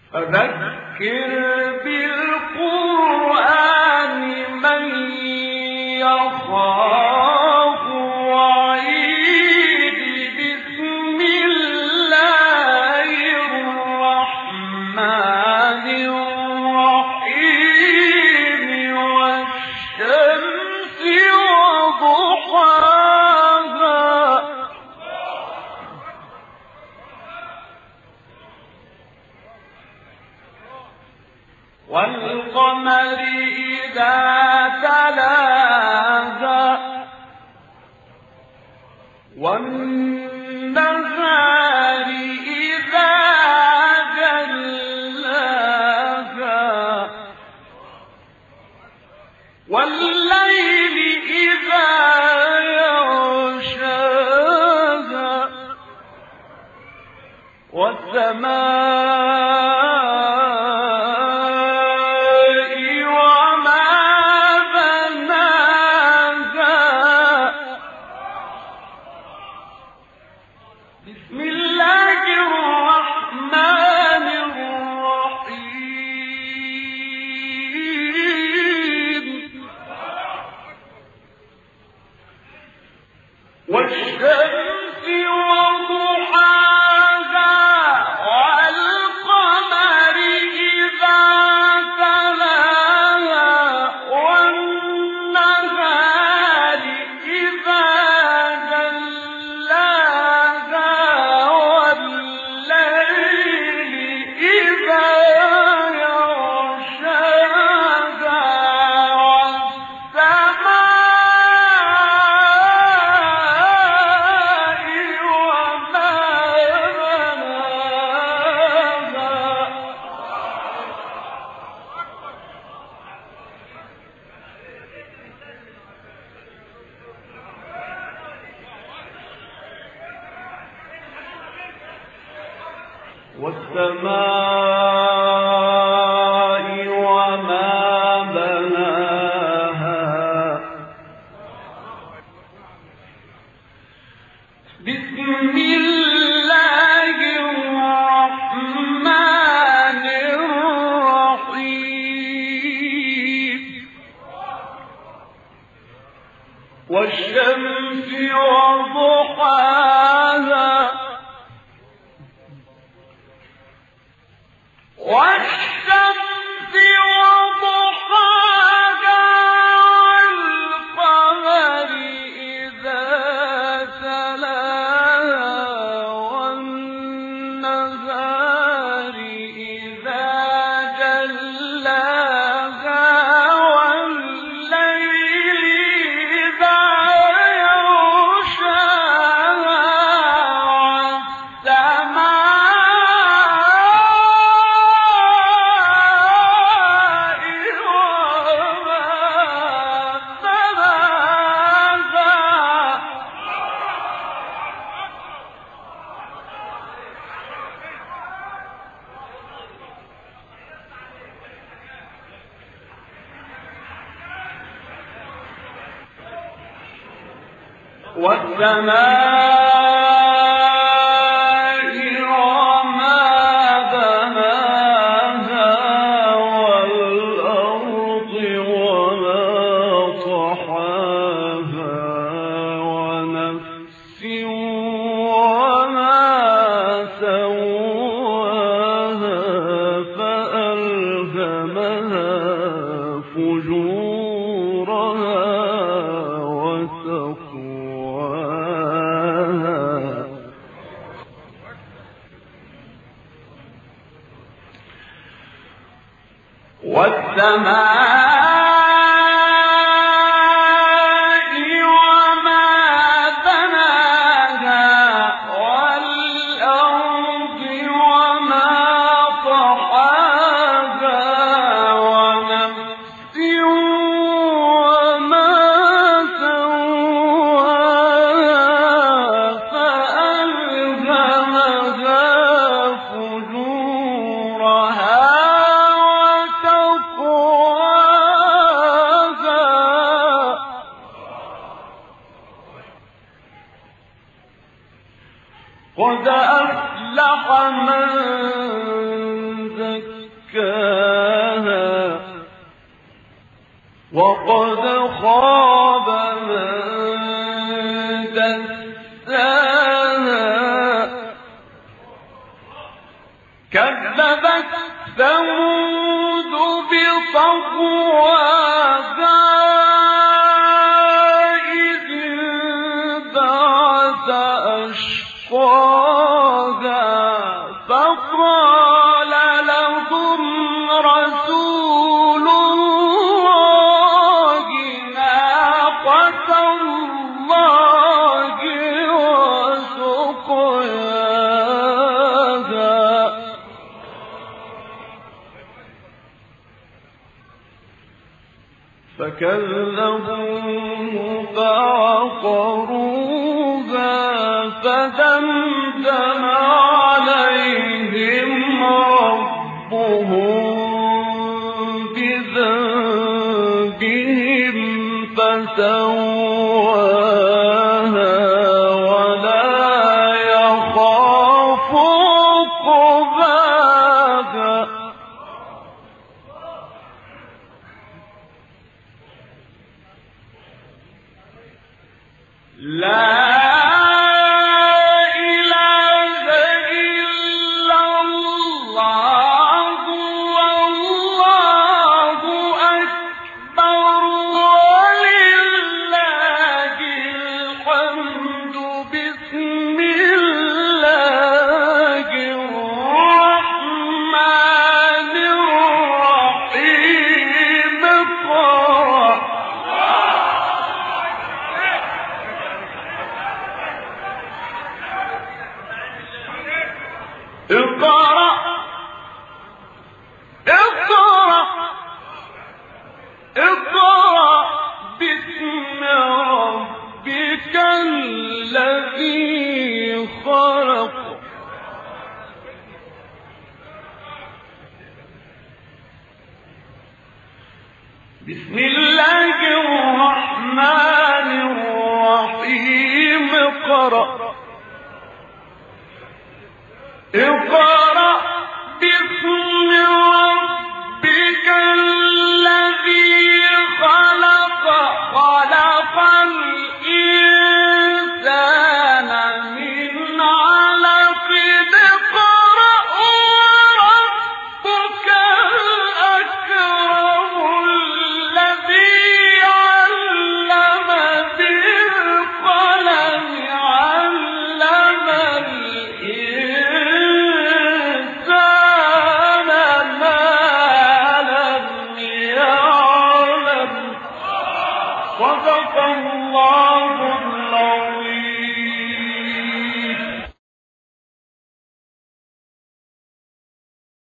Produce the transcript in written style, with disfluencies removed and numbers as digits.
فذكر بالقرآن من يخاف وعيد بسم الله الرحمن الرحيم والشمس وضحاها والقمر إذا تلاها والنهار إذا جلاها والليل إذا يغشاها والسماء وما بناها بسم الله الرحمن الرحيم والشمس وضحاها والقمر إذا تلاها والنهار إذا جلاها والليل إذا يغشاها والسماء وما بناها والسماء وما بناها بسم الله الرحمن الرحيم والشمس وضحاها والشمس وضحاها والقمر إذا تلاها والنهار إذا جلاها والليل إذا يغشاها والسماء وما بناها والأرض وما طحاها ونفس وما سواها فألهمها فجورها وتقواها والسماء وما بناها والأرض وما طحاها ونفس وما سواها فألهمها فجورها قد أفلح من زكاها وقد خاب من دساها كذبت ثمود بطغواها إذ انبعث أشقاها فقال لهم رسول الله ناقة الله وسقياها فكذبوه فعقروها فدمدم عليهم ربهم بذنبهم فسواها ولا يخاف عقباها لا إله إلا الله والله أكبر ولله الحمد بسم الله الرحمن الرحيم اقرأ اقرأ اقرأ باسم ربك الذي خلق بسم الله الرحمن الرحيم اقرأ اقرأ باسم ربك الذي خلق خلق الإنسان من علق اقرأ وربك الأكرم الذي علم بالقلم علم الإنسان ما لم يعلم صدق الله العظيم